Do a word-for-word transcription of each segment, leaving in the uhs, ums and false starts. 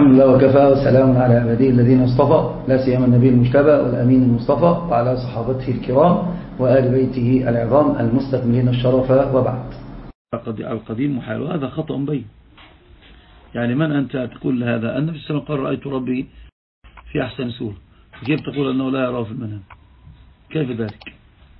الحمد لله وكفى وسلام على عباده الذين اصطفى لا سيما النبي المجتبى والأمين المصطفى وعلى صحابته الكرام وآل بيته العظام المستكملين الشرف وبعد. القديم محال وهذا خطأ بين. يعني من أنت تقول هذا؟ النبي صلى الله عليه وسلم قال رأيت ربي في أحسن سورة، كيف تقول أنه لا يراه في المنام؟ كيف ذلك؟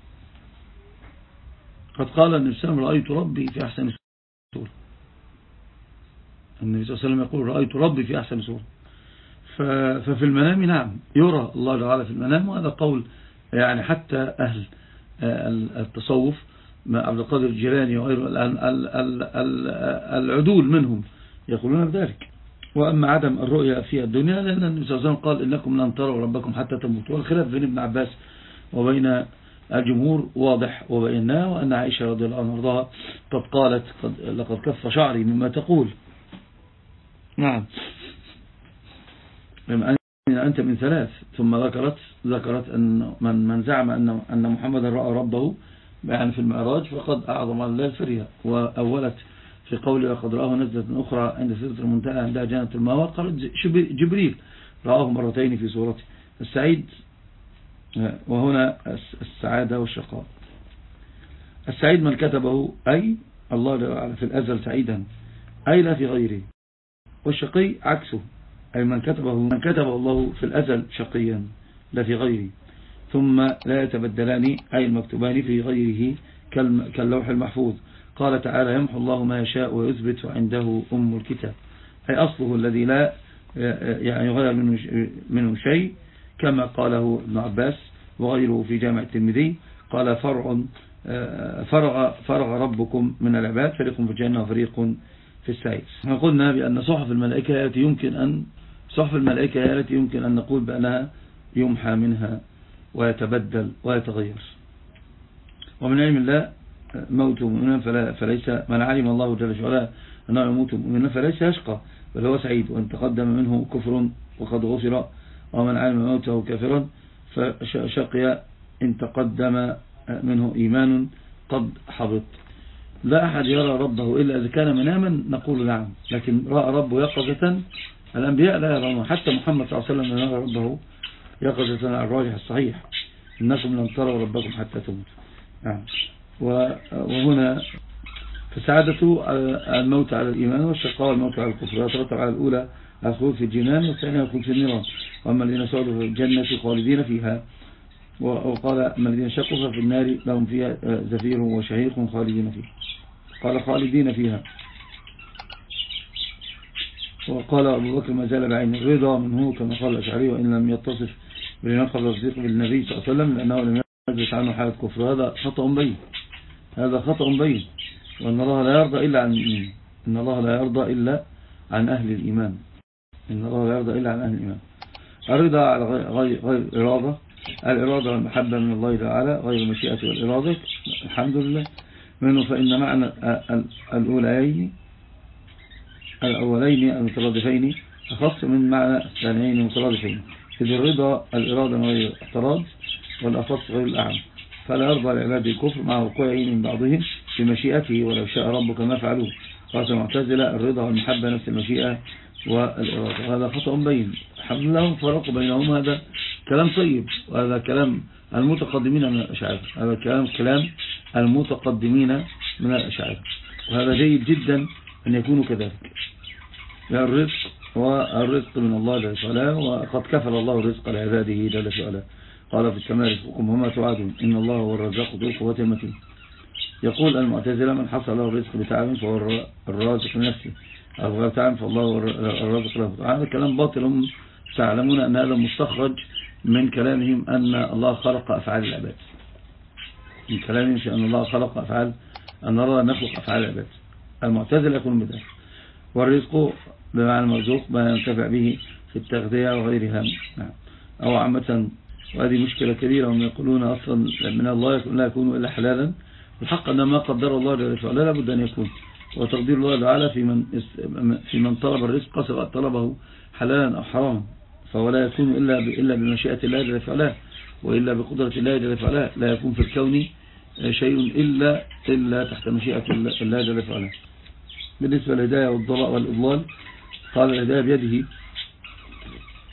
قد قال النبي صلى الله عليه وسلم رأيت ربي في أحسن سورة. النبي صلى الله عليه وسلم يقول رأيت ربي في أحسن سورة. ففي المنام نعم يرى الله تعالى في المنام، وهذا قول يعني حتى أهل التصوف عبد القادر الجيلاني وغيره العدول منهم يقولون بذلك. وأما عدم الرؤية في الدنيا لأن النبي صلى الله عليه وسلم قال إنكم لن تروا ربكم حتى تموتوا، والخلاف بين ابن عباس وبين الجمهور واضح وبيناه، وأن عائشة رضي الله عنها وارضاها قد قالت قد لقد كف شعري مما تقول. نعم أنت من ثلاث، ثم ذكرت ذكرت أن من من زعم أن أن محمدا رأى ربه يعني في المعراج فقد أعظم الله الفرية، وأولت في قوله وقد رآه نزلة أخرى عند سدرة المنتهى عندها جنة المأوى قالت جبريل رآه مرتين في صورته. السعيد وهنا السعادة والشقاء. السعيد من كتبه أي الله في الأزل سعيدا أي لا في غيره، والشقي عكسه أي من كتبه من كتبه الله في الأزل شقيا لا في غيره، ثم لا يتبدلان أي المكتوبان في غيره كاللوح المحفوظ. قال تعالى يمحو الله ما يشاء ويثبت وعنده أم الكتاب، أي أصله الذي لا يعني يغير منه, منه شيء، كما قاله ابن عباس وغيره في جامع الترمذي قال فرع فرغ, فرغ ربكم من العباد فريق في الجنة وفريق في السعير. قلنا بأن صحف الملائكة التي يمكن أن صحف الملائكة التي يمكن أن نقول بأنها يمحى منها ويتبدل ويتغير. ومن علم الله موت مؤمنا فلا فليس من علم الله جل وعلا أنه يموت مؤمنا فليس يشقى بل هو سعيد، وإن تقدم منه كفر وقد غفر، ومن علم موته كافرا فشقي إن تقدم منه إيمان قد حبط. لا أحد يرى ربه إلا إذا كان مناما نقول نعم، لكن رأى ربه يقظة الأنبياء لا يرونه، حتى محمد صلى الله عليه وسلم يرى ربه يقظة على الراجح الصحيح إنكم لن تروا ربكم حتى تموتوا. نعم. وهنا فسعادته الموت على الإيمان، والشقاء الموت على الكفر، يترتب على الأولى الخلود في الجنان والثانية الخلود في النيران، وأما الذين سعدوا في الجنة خالدين فيها، وقال أما الذين شقوا ففي النار لهم فيها زفير وشهيق خالدين فيها، قال خالدين فيها. وقال أبو بكر ما زال بعين الرضا منه كما قال الأشعري وإن لم يتصف بلنقل التصديق بالنبي صلى الله عليه وسلم لأنه لم يجلس عنه حالة كفر. هذا خطأ بين، هذا خطأ بين، وأن الله لا يرضى إلا عن الإيمان، إن الله لا يرضى إلا عن أهل الإيمان، إن الله لا يرضى إلا عن أهل الإيمان. الرضا على غير غير الإرادة، الإرادة والمحبة من الله تعالى غير المشيئة والإرادة الحمد لله منه، فإن معنى الأولين الأولين المترادفين أخص من معنى الثانيين المترادفين، إذ الرضا الإرادة غير الاعتراض والأخص غير الأعم، فلا يرضى العباد الكفر مع وقوعه من بعضهم بمشيئته ولو شاء ربك ما فعلوه. قالت المعتزلة الرضا والمحبة نفس المشيئة والإرادة، هذا خطأ بين. الحمد لله فرق بينهم، هذا كلام طيب، وهذا كلام المتقدمين من الأشاعرة، هذا كلام كلام المتقدمين من الأشاعرة، وهذا جيد جدا أن يكونوا كذلك. الرزق والرزق من الله جل وعلا، وقد كفل الله الرزق لعباده جل وعلا. قال في السماء رزقكم وما توعدون إن الله هو الرزاق ذو القوة المتين. يقول المعتزلة من حصل له الرزق بتعب فهو الرازق لنفسه، أو غير تعب فالله هو الرازق له. هذا كلام باطل، هم تعلمون أن هذا مستخرج من كلامهم أن الله خلق أفعال العباد، من كلامهم أن الله خلق أفعال أن الله نخلق أفعال العباد. المعتزلة يقولون بذلك. والرزق بمعنى المرزوق ما ينتفع به في التغذية وغيرها، أو عامة. وهذه مشكلة كبيرة، هم يقولون أصلا من الله لا يكون إلا حلالا، والحق أن ما قدر الله جل وعلا لا بد أن يكون، وتقدير الله تعالى في من في من طلب الرزق سواء طلبه حلالا أو حراما، فهو لا يكون إلا إلا بمشيئة الله جل وعلا، وإلا بقدرة الله جل وعلا. لا يكون في الكون شيء إلا إلا تحت مشيئة الله جل وعلا. بالنسبة للهداية والضلاء والإضلال قال الهداية بيده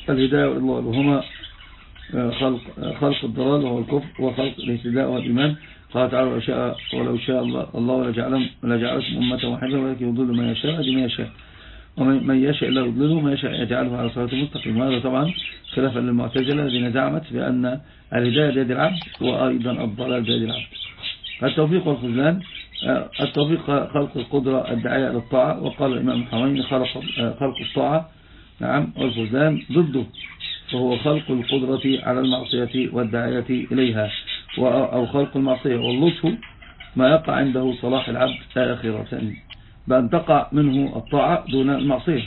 الهداية والإضلال، وهما خلق, خلق الضلال وهو الكفر، وخلق الاهتداء والإيمان. قال تعالى ولو شاء, ولو شاء الله, الله لجعلهم لجعلكم أمة واحدة ولكن يضل من يشاء هدي من يشاء ومن يشاء إلا يضلله ومن يشاء يجعله على صراط مستقيم. وهذا طبعا خلافا للمعتزلة الذين زعمت بأن الهداية بيد العبد وأيضا الضلال بيد العبد. التوفيق والخذلان، التوفيق خلق القدرة الداعية إلى الطاعة، وقال الإمام الحويني خلق خلق الطاعة نعم، والخذلان ضده وهو خلق القدرة على المعصية والداعية إليها، أو خلق المعصية. واللطف ما يقع عنده صلاح العبد آخرة بأن تقع منه الطاعة دون المعصية.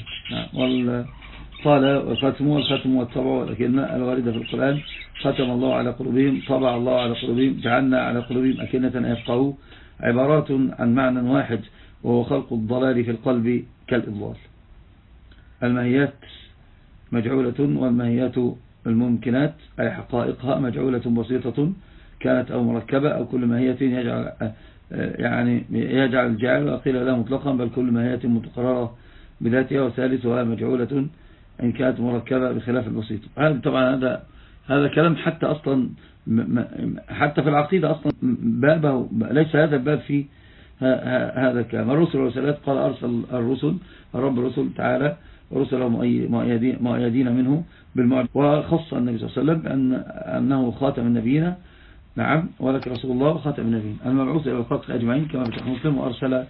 قال الختم والختم والطبع والأكنة الواردة في القرآن ختم الله على قلوبهم، طبع الله على قلوبهم، جعلنا على قلوبهم أكنة يفقهوا، عبارات عن معنى واحد وهو خلق الضلال في القلب كالإضلال. الماهيات مجعولة، والماهيات الممكنات أي حقائقها مجعولة بسيطة كانت أو مركبة، أو كل ماهية يجعل يعني يجعل الجعل وقيل لا مطلقا، بل كل ماهية متقررة بذاتها. وثالثها مجعولة إن كانت مركبة بخلاف البسيط. هذا طبعا هذا هذا كلام حتى أصلا حتى في العقيدة أصلا بابه ليس هذا الباب في هذا الكلام. الرسل والرسالات قال أرسل الرسل الرب الرسل تعالى ورسله مؤيدين منه بالمعجزة، وخص النبي صلى الله عليه وسلم بأن أنه خاتم النبيين نعم، ولك رسول الله وخاتم النبيين المبعوث إلى الخلق أجمعين كما في مسلم، وأرسل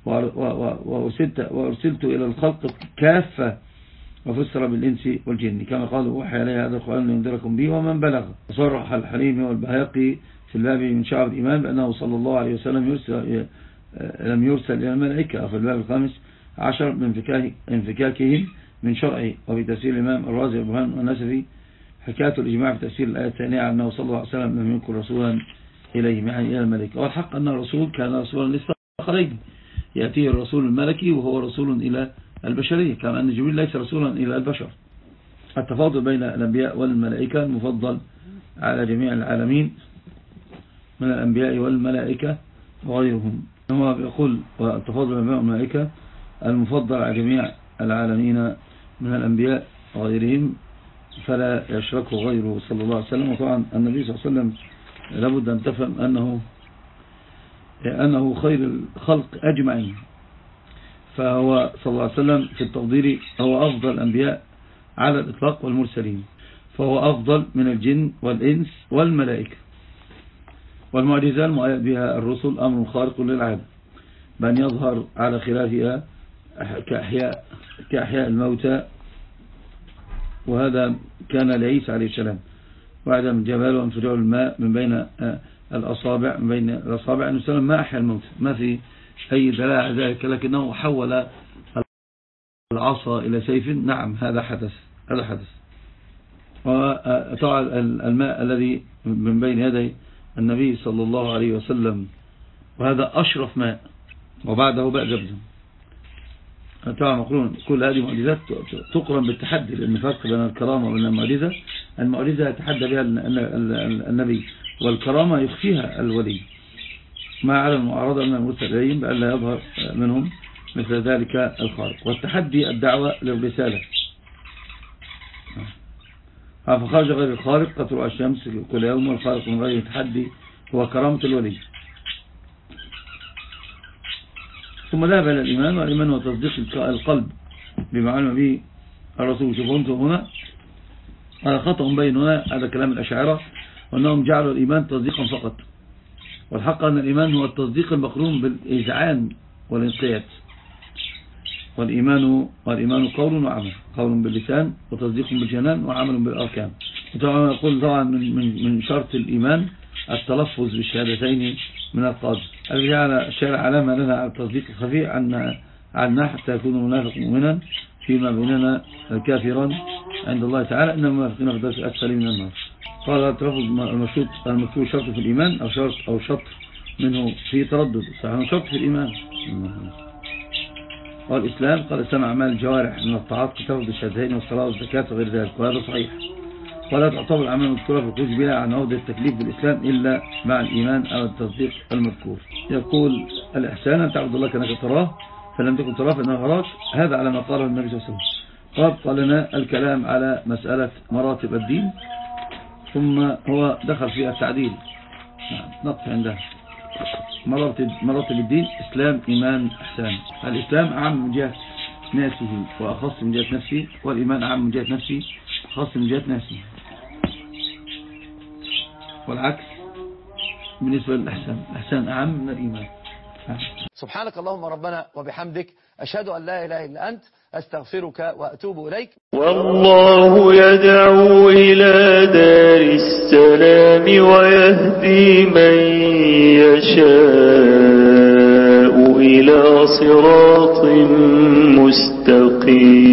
وأرسلت, وأرسلت إلى الخلق كافة وفسر بالإنس والجن كما قال وحي عليه هذا القرآن لينذركم به ومن بلغ. صرح الحليمي والبهاقي في الباب من شعب الإيمان بأنه صلى الله عليه وسلم يرسل لم يرسل إلى الملائكة. في الباب الخامس عشر من انفكاكهم من شرعه. وفي تفسير الإمام الرازي والبرهان والنسفي حكاية الإجماع في تفسير الآية الثانية عن أنه صلى الله عليه وسلم لم يكن رسولا إليهم يعني إلى الملائكة. والحق أن الرسول كان رسولا للثقلين، يأتيه الرسول الملكي وهو رسول إلى البشرية، كما أن جبريل ليس رسولا إلى البشر. التفاضل بين الأنبياء والملائكة المفضل على جميع العالمين من الأنبياء والملائكة وغيرهم. هو يقول التفاضل بين الأنبياء والملائكة المفضل على جميع العالمين من الأنبياء وغيرهم فلا يشركه غيره صلى الله عليه وسلم. وطبعا النبي صلى الله عليه وسلم لابد أن تفهم أنه أنه خير الخلق أجمعين، فهو صلى الله عليه وسلم في التفضيل هو أفضل الأنبياء على الإطلاق والمرسلين، فهو أفضل من الجن والإنس والملائكة. والمعجزة المؤيد بها الرسل أمر خارق للعادة بأن يظهر على خلافها كأحياء, كأحياء الموتى، وهذا كان لعيسى عليه السلام وعدم الجبال وانفجار الماء من بين الأصابع من بين الأصابع أنه سلم ما أحيا الموتى، ما في أي دلالة على ذلك، لكنه حول العصا إلى سيف. نعم هذا حدث هذا حدث. وطبعا الماء الذي من بين يدي النبي صلى الله عليه وسلم وهذا أشرف ماء وبعده بقى زمزم. طبعا مقرون كل هذه معجزات تقرن بالتحدي، لأن فرق بين الكرامة وبين المعجزة. المعجزة يتحدى بها النبي والكرامة يخفيها الولي ما على المعارضة من المرسل إليهم بأن لا يظهر منهم مثل ذلك الخارق. والتحدي الدعوة للرسالة، فخرج غير الخارق تطلع الشمس كل يوم، والخارق من غير التحدي هو كرامة الولي. ثم ذهب إلى الإيمان، والإيمان هو تصديق القلب بما علم به الرسول. شوفوا انتم هنا هذا خطأ بين هنا، هذا كلام الأشاعرة وأنهم جعلوا الإيمان تصديقا فقط، والحق أن الإيمان هو التصديق المقرون بالإذعان والانقياد. والإيمان والإيمان قول وعمل، قول باللسان وتصديق بالجنان وعمل بالأركان. وطبعا يقول طبعا من من شرط الإيمان التلفظ بالشهادتين من القلب. جعل الشارع علامة لنا على التصديق الخفي عن عنا حتى يكون المنافق مؤمنا فيما بيننا كافرا عند الله تعالى، إن المنافقين في الدرك الأسفل من النار. قال التلفظ المشروط المذكور شرط في الإيمان أو شرط أو شرط منه في تردد، صحيح شرط في الإيمان. والإسلام قال سمع أعمال الجوارح من الطاعات كتفض الشهادتين والصلاة والزكاة وغير ذلك، وهذا صحيح. ولا تعتبر الأعمال المذكورة في الخروج بها عن عودة التكليف بالإسلام إلا مع الإيمان أو التصديق المذكور. يقول الإحسان أن تعبد الله كأنك تراه فلم تكن تراه فإنه يراك، هذا على ما قاله النبي صلى الله عليه وسلم. وابقى لنا الكلام على مسألة مراتب الدين، ثم هو دخل في التعديل. نقف عندها. مراتب, مراتب الدين: إسلام، إيمان، إحسان. الإسلام أعم من جهة ناسه وأخص من جهة نفسه، والإيمان أعم من جهة نفسه وأخص من جهة ناسه، والعكس بالنسبة للإحسان. الإحسان أعم من الإيمان. سبحانك اللهم ربنا وبحمدك، أشهد أن لا إله إلا أنت، أستغفرك وأتوب إليك. والله يدعو إلى دار السلام ويهدي من يشاء إلى صراط مستقيم.